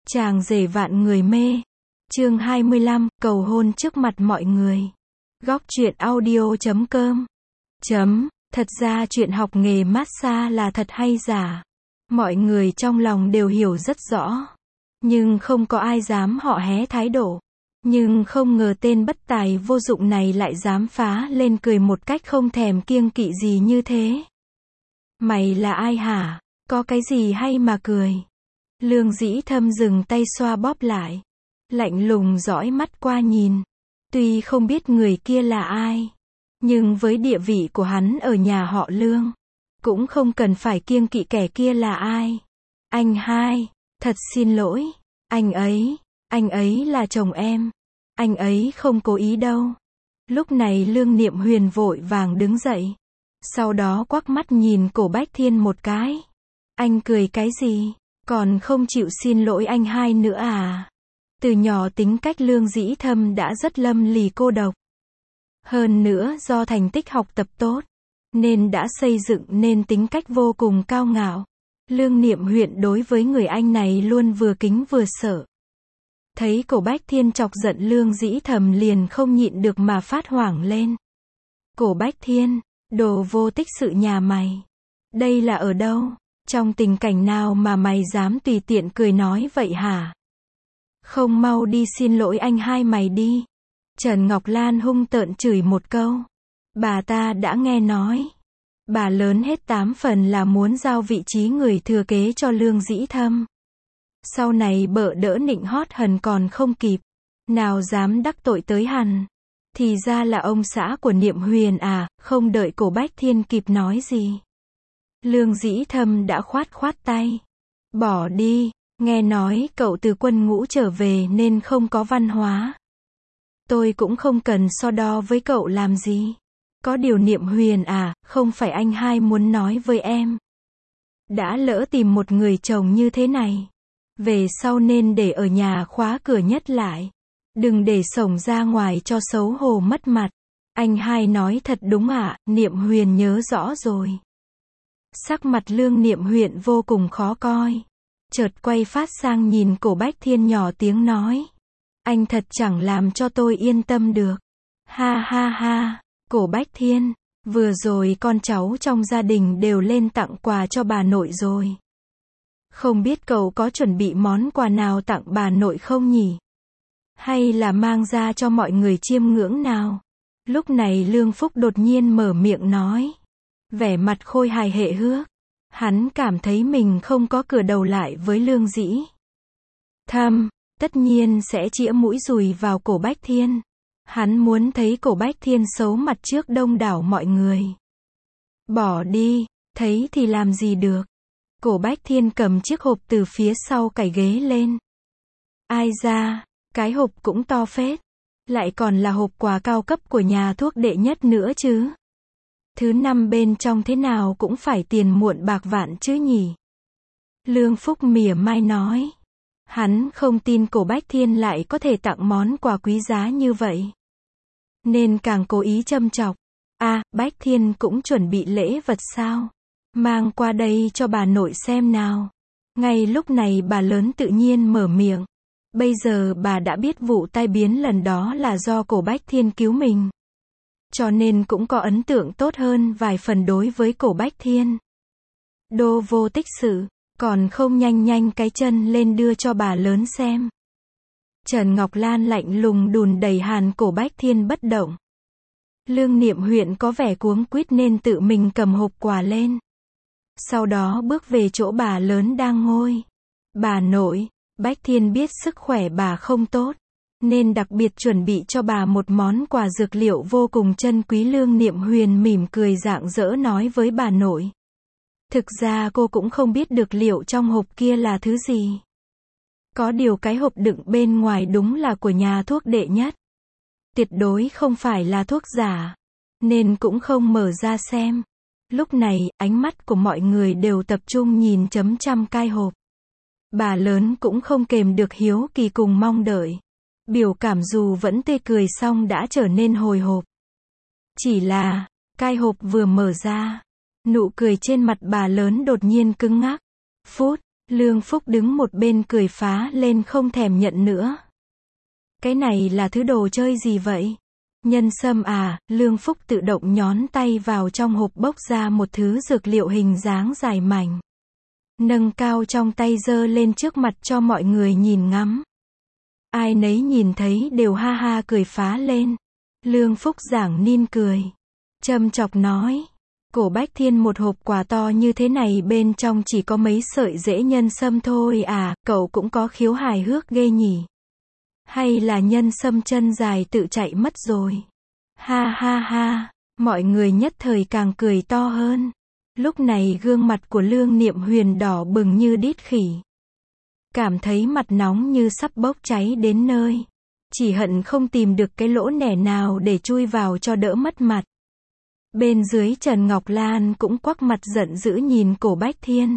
Chàng rể vạn người mê. Chương 25, cầu hôn trước mặt mọi người. Góc truyện audio.com. Thật ra chuyện học nghề massage là thật hay giả? Mọi người trong lòng đều hiểu rất rõ. Nhưng không có ai dám họ hé thái độ. Nhưng không ngờ tên bất tài vô dụng này lại dám phá lên cười một cách không thèm kiêng kỵ gì như thế. Mày là ai hả? Có cái gì hay mà cười? Lương Dĩ Thâm dừng tay xoa bóp lại. Lạnh lùng dõi mắt qua nhìn. Tuy không biết người kia là ai. Nhưng với địa vị của hắn ở nhà họ Lương. Cũng không cần phải kiêng kỵ kẻ kia là ai. Anh hai, thật xin lỗi. Anh ấy là chồng em. Anh ấy không cố ý đâu. Lúc này Lương Niệm Huyền vội vàng đứng dậy. Sau đó quắc mắt nhìn Cổ Bách Thiên một cái. Anh cười cái gì? Còn không chịu xin lỗi anh hai nữa à? Từ nhỏ tính cách Lương Dĩ Thâm đã rất lâm lì cô độc. Hơn nữa do thành tích học tập tốt, nên đã xây dựng nên tính cách vô cùng cao ngạo. Lương Niệm Huyền đối với người anh này luôn vừa kính vừa sợ. Thấy Cổ Bách Thiên chọc giận Lương Dĩ Thâm liền không nhịn được mà phát hoảng lên. Cổ Bách Thiên, đồ vô tích sự nhà mày. Đây là ở đâu? Trong tình cảnh nào mà mày dám tùy tiện cười nói vậy hả? Không mau đi xin lỗi anh hai mày đi. Trần Ngọc Lan hung tợn chửi một câu. Bà ta đã nghe nói. Bà lớn hết 8 phần là muốn giao vị trí người thừa kế cho Lương Dĩ Thâm. Sau này bợ đỡ nịnh hót Hần còn không kịp. Nào dám đắc tội tới Hần. Thì ra là ông xã của Niệm Huyền à, không đợi Cổ Bách Thiên kịp nói gì. Lương Dĩ Thâm đã khoát tay. Bỏ đi, nghe nói cậu từ quân ngũ trở về nên không có văn hóa. Tôi cũng không cần so đo với cậu làm gì. Có điều Niệm Huyền à, không phải anh hai muốn nói với em. Đã lỡ tìm một người chồng như thế này. Về sau nên để ở nhà khóa cửa nhất lại. Đừng để xổng ra ngoài cho xấu hổ mất mặt. Anh hai nói thật đúng ạ, Niệm Huyền nhớ rõ rồi. Sắc mặt Lương Niệm Huyền vô cùng khó coi. Chợt quay phát sang nhìn Cổ Bách Thiên nhỏ tiếng nói. Anh thật chẳng làm cho tôi yên tâm được. Ha ha ha, Cổ Bách Thiên, vừa rồi con cháu trong gia đình đều lên tặng quà cho bà nội rồi. Không biết cậu có chuẩn bị món quà nào tặng bà nội không nhỉ? Hay là mang ra cho mọi người chiêm ngưỡng nào? Lúc này Lương Phúc đột nhiên mở miệng nói. Vẻ mặt khôi hài hề hước. Hắn cảm thấy mình không có cửa đầu lại với Lương Dĩ Thâm, tất nhiên sẽ chĩa mũi dùi vào Cổ Bách Thiên. Hắn muốn thấy Cổ Bách Thiên xấu mặt trước đông đảo mọi người. Bỏ đi, thấy thì làm gì được. Cổ Bách Thiên cầm chiếc hộp từ phía sau cày ghế lên. Ai ra, cái hộp cũng to phết. Lại còn là hộp quà cao cấp của nhà thuốc đệ nhất nữa chứ. Thứ năm bên trong thế nào cũng phải tiền muộn bạc vạn chứ nhỉ. Lương Phúc mỉa mai nói. Hắn không tin Cổ Bách Thiên lại có thể tặng món quà quý giá như vậy. Nên càng cố ý châm chọc. À, Bách Thiên cũng chuẩn bị lễ vật sao? Mang qua đây cho bà nội xem nào. Ngay lúc này bà lớn tự nhiên mở miệng. Bây giờ bà đã biết vụ tai biến lần đó là do Cổ Bách Thiên cứu mình. Cho nên cũng có ấn tượng tốt hơn vài phần đối với Cổ Bách Thiên. Đô vô tích sự, còn không nhanh cái chân lên đưa cho bà lớn xem. Trần Ngọc Lan lạnh lùng đùn đẩy hàn Cổ Bách Thiên bất động. Lương Niệm Huyền có vẻ cuống quýt nên tự mình cầm hộp quà lên. Sau đó bước về chỗ bà lớn đang ngồi. Bà nội, Bách Thiên biết sức khỏe bà không tốt, nên đặc biệt chuẩn bị cho bà một món quà dược liệu vô cùng chân quý. Lương Niệm Huyền mỉm cười rạng rỡ nói với bà nội. Thực ra cô cũng không biết được liệu trong hộp kia là thứ gì. Có điều cái hộp đựng bên ngoài đúng là của nhà thuốc đệ nhất. Tuyệt đối không phải là thuốc giả. Nên cũng không mở ra xem. Lúc này, ánh mắt của mọi người đều tập trung nhìn chấm chăm cái hộp. Bà lớn cũng không kềm được hiếu kỳ cùng mong đợi. Biểu cảm dù vẫn tươi cười xong đã trở nên hồi hộp. Chỉ là, cái hộp vừa mở ra, nụ cười trên mặt bà lớn đột nhiên cứng ngắc. Phút, Lương Phúc đứng một bên cười phá lên không thèm nhận nữa. Cái này là thứ đồ chơi gì vậy? Nhân sâm à? Lương Phúc tự động nhón tay vào trong hộp bốc ra một thứ dược liệu hình dáng dài mảnh. Nâng cao trong tay giơ lên trước mặt cho mọi người nhìn ngắm. Ai nấy nhìn thấy đều ha ha cười phá lên. Lương Phúc giảng nín cười. Châm chọc nói. Cổ Bách Thiên một hộp quà to như thế này bên trong chỉ có mấy sợi rễ nhân sâm thôi à, cậu cũng có khiếu hài hước ghê nhỉ. Hay là nhân sâm chân dài tự chạy mất rồi. Ha ha ha, mọi người nhất thời càng cười to hơn. Lúc này gương mặt của Lương Niệm Huyền đỏ bừng như đít khỉ. Cảm thấy mặt nóng như sắp bốc cháy đến nơi. Chỉ hận không tìm được cái lỗ nẻ nào để chui vào cho đỡ mất mặt. Bên dưới Trần Ngọc Lan cũng quắc mặt giận dữ nhìn Cổ Bách Thiên.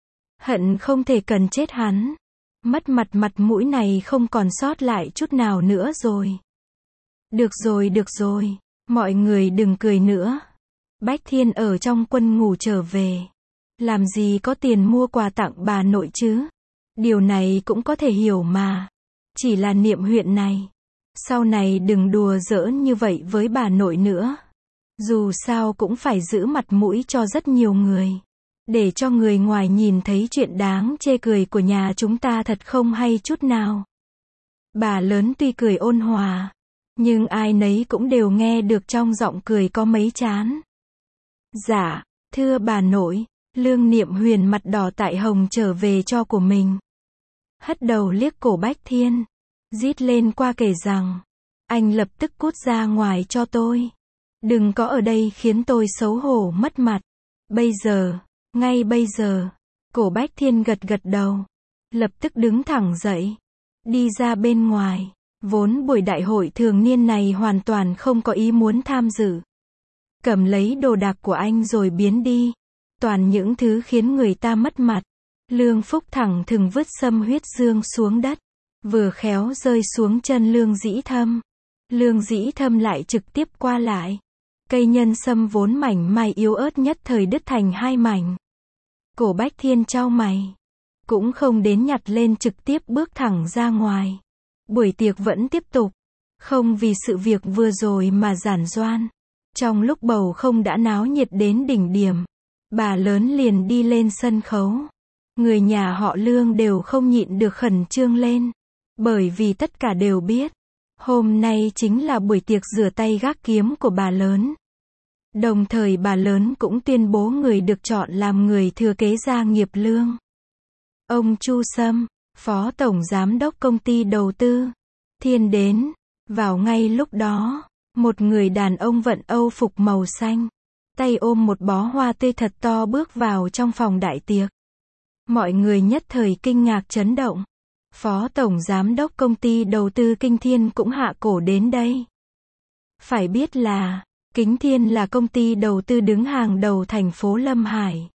Hận không thể cần chết hắn. Mất mặt mũi này không còn sót lại chút nào nữa rồi. Được rồi, mọi người đừng cười nữa. Bách Thiên ở trong quân ngủ trở về. Làm gì có tiền mua quà tặng bà nội chứ? Điều này cũng có thể hiểu mà. Chỉ là Niệm huyện này. Sau này đừng đùa giỡn như vậy với bà nội nữa. Dù sao cũng phải giữ mặt mũi cho rất nhiều người. Để cho người ngoài nhìn thấy chuyện đáng chê cười của nhà chúng ta thật không hay chút nào. Bà lớn tuy cười ôn hòa, nhưng ai nấy cũng đều nghe được trong giọng cười có mấy chán. Dạ, thưa bà nội, Lương Niệm Huyền mặt đỏ tại hồng trở về cho của mình. Hất đầu liếc Cổ Bách Thiên, rít lên qua kể rằng, anh lập tức cút ra ngoài cho tôi. Đừng có ở đây khiến tôi xấu hổ mất mặt. Bây giờ, ngay bây giờ, Cổ Bách Thiên gật đầu, lập tức đứng thẳng dậy, đi ra bên ngoài. Vốn buổi đại hội thường niên này hoàn toàn không có ý muốn tham dự. Cầm lấy đồ đạc của anh rồi biến đi. Toàn những thứ khiến người ta mất mặt. Lương Phúc thẳng thừng vứt sâm huyết dương xuống đất. Vừa khéo rơi xuống chân Lương Dĩ Thâm. Lương Dĩ Thâm lại trực tiếp qua lại. Cây nhân sâm vốn mảnh mai yếu ớt nhất thời đứt thành hai mảnh. Cổ Bách Thiên chau mày. Cũng không đến nhặt lên trực tiếp bước thẳng ra ngoài. Buổi tiệc vẫn tiếp tục. Không vì sự việc vừa rồi mà giản doan. Trong lúc bầu không đã náo nhiệt đến đỉnh điểm. Bà lớn liền đi lên sân khấu. Người nhà họ Lương đều không nhịn được khẩn trương lên. Bởi vì tất cả đều biết. Hôm nay chính là buổi tiệc rửa tay gác kiếm của bà lớn. Đồng thời bà lớn cũng tuyên bố người được chọn làm người thừa kế gia nghiệp Lương. Ông Chu Sâm, Phó Tổng Giám đốc Công ty Đầu tư Thiên đến. Vào ngay lúc đó, một người đàn ông vận Âu phục màu xanh, tay ôm một bó hoa tươi thật to bước vào trong phòng đại tiệc. Mọi người nhất thời kinh ngạc chấn động. Phó Tổng Giám đốc Công ty Đầu tư Kinh Thiên cũng hạ cổ đến đây. Phải biết là, Kính Thiên là công ty đầu tư đứng hàng đầu thành phố Lâm Hải.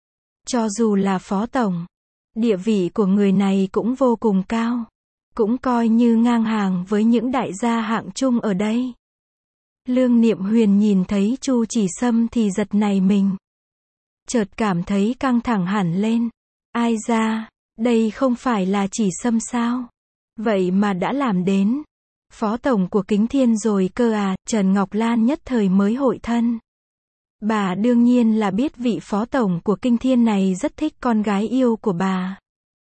Cho dù là Phó Tổng, địa vị của người này cũng vô cùng cao. Cũng coi như ngang hàng với những đại gia hạng trung ở đây. Lương Niệm Huyền nhìn thấy Chu Chỉ Sâm thì giật nảy mình. Chợt cảm thấy căng thẳng hẳn lên. Ai da, đây không phải là Chỉ Sâm sao? Vậy mà đã làm đến Phó Tổng của Kính Thiên rồi cơ à? Trần Ngọc Lan nhất thời mới hội thân. Bà đương nhiên là biết vị Phó Tổng của Kinh Thiên này rất thích con gái yêu của bà.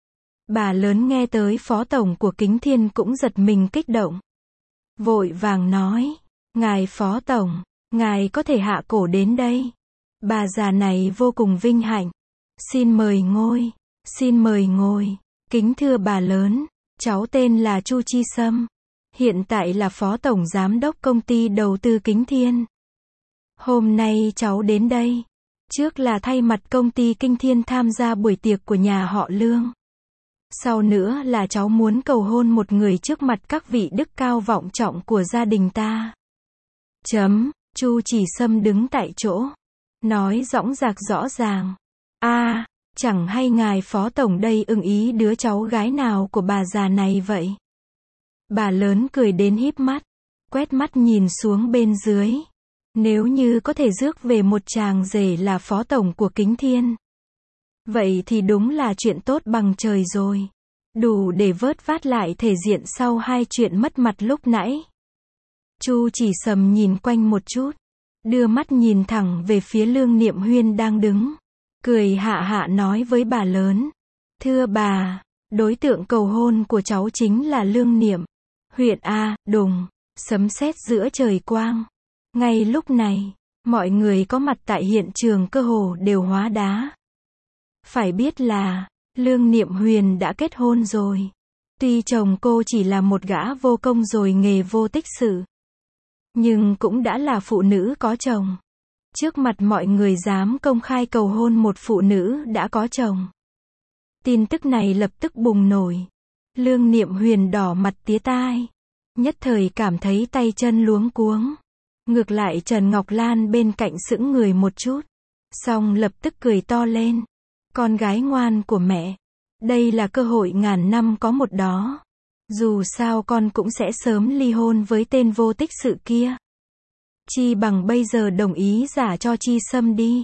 Bà lớn nghe tới Phó Tổng của Kính Thiên cũng giật mình kích động. Vội vàng nói, ngài Phó Tổng, ngài có thể hạ cổ đến đây. Bà già này vô cùng vinh hạnh. Xin mời ngồi. Kính thưa bà lớn, cháu tên là Chu Chi Sâm. Hiện tại là Phó Tổng Giám đốc Công ty Đầu tư Kính Thiên. Hôm nay cháu đến đây, trước là thay mặt công ty Kinh Thiên tham gia buổi tiệc của nhà họ Lương. Sau nữa là cháu muốn cầu hôn một người trước mặt các vị đức cao vọng trọng của gia đình ta. Chu Chỉ Sâm đứng tại chỗ, nói dõng dạc rõ ràng. Chẳng hay ngài Phó Tổng đây ưng ý đứa cháu gái nào của bà già này vậy? Bà lớn cười đến híp mắt, quét mắt nhìn xuống bên dưới. Nếu như có thể rước về một chàng rể là Phó Tổng của Kính Thiên, Vậy thì đúng là chuyện tốt bằng trời rồi. Đủ để vớt vát lại thể diện sau hai chuyện mất mặt lúc nãy. Chu Chỉ Sầm nhìn quanh một chút, đưa mắt nhìn thẳng về phía Lương Niệm Huyên đang đứng, cười hạ hạ nói với bà lớn. Thưa bà, đối tượng cầu hôn của cháu chính là Lương Niệm. Huyện A, đùng, sấm sét giữa trời quang. Ngay lúc này, mọi người có mặt tại hiện trường cơ hồ đều hóa đá. Phải biết là, Lương Niệm Huyền đã kết hôn rồi. Tuy chồng cô chỉ là một gã vô công rồi nghề vô tích sự, nhưng cũng đã là phụ nữ có chồng. Trước mặt mọi người dám công khai cầu hôn một phụ nữ đã có chồng. Tin tức này lập tức bùng nổi. Lương Niệm Huyền đỏ mặt tía tai, nhất thời cảm thấy tay chân luống cuống. Ngược lại Trần Ngọc Lan bên cạnh sững người một chút, xong lập tức cười to lên. Con gái ngoan của mẹ, đây là cơ hội ngàn năm có một đó. Dù sao con cũng sẽ sớm ly hôn với tên vô tích sự kia. Chi bằng bây giờ đồng ý gả cho Chi Sâm đi.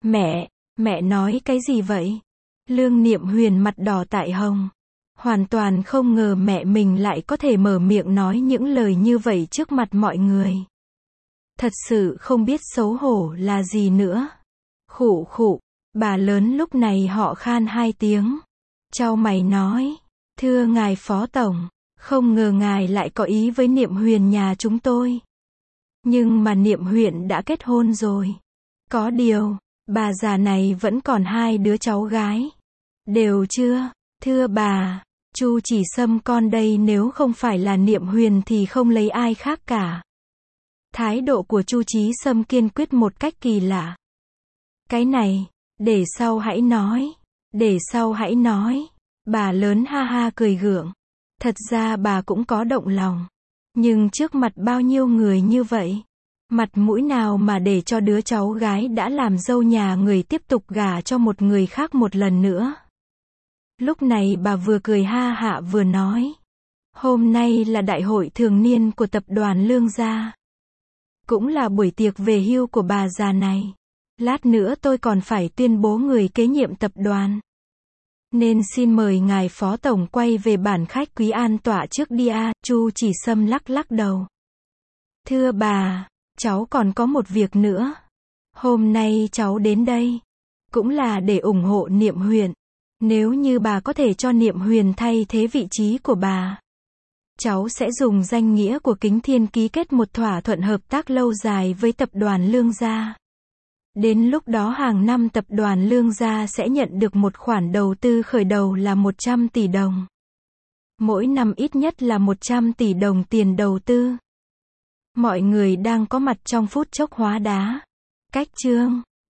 Mẹ nói cái gì vậy? Lương Niệm Huyền mặt đỏ tại hồng. Hoàn toàn không ngờ mẹ mình lại có thể mở miệng nói những lời như vậy trước mặt mọi người. Thật sự không biết xấu hổ là gì nữa. Khụ khụ, bà lớn lúc này họ khan hai tiếng. Chau mày nói, thưa ngài phó tổng, không ngờ ngài lại có ý với Niệm Huyền nhà chúng tôi. Nhưng mà Niệm Huyền đã kết hôn rồi. Có điều, bà già này vẫn còn hai đứa cháu gái. Đều chưa? Thưa bà, Chu Chỉ Sâm con đây nếu không phải là Niệm Huyền thì không lấy ai khác cả. Thái độ của Chu Chí Sâm kiên quyết một cách kỳ lạ. Cái này, để sau hãy nói. Để sau hãy nói. Bà lớn ha ha cười gượng. Thật ra bà cũng có động lòng. Nhưng trước mặt bao nhiêu người như vậy, mặt mũi nào mà để cho đứa cháu gái đã làm dâu nhà người tiếp tục gả cho một người khác một lần nữa. Lúc này bà vừa cười ha hả vừa nói. Hôm nay là đại hội thường niên của tập đoàn Lương gia. Cũng là buổi tiệc về hưu của bà già này. Lát nữa tôi còn phải tuyên bố người kế nhiệm tập đoàn. Nên xin mời ngài phó tổng quay về bản khách quý an tọa trước đi a. Chu Chỉ Sâm lắc lắc đầu. Thưa bà, cháu còn có một việc nữa. Hôm nay cháu đến đây, cũng là để ủng hộ Niệm Huyền. Nếu như bà có thể cho Niệm Huyền thay thế vị trí của bà, cháu sẽ dùng danh nghĩa của Kính Thiên ký kết một thỏa thuận hợp tác lâu dài với tập đoàn Lương gia. Đến lúc đó hàng năm tập đoàn Lương gia sẽ nhận được một khoản đầu tư khởi đầu là 100 tỷ đồng. Mỗi năm ít nhất là 100 tỷ đồng tiền đầu tư. Mọi người đang có mặt trong phút chốc hóa đá. Cách chương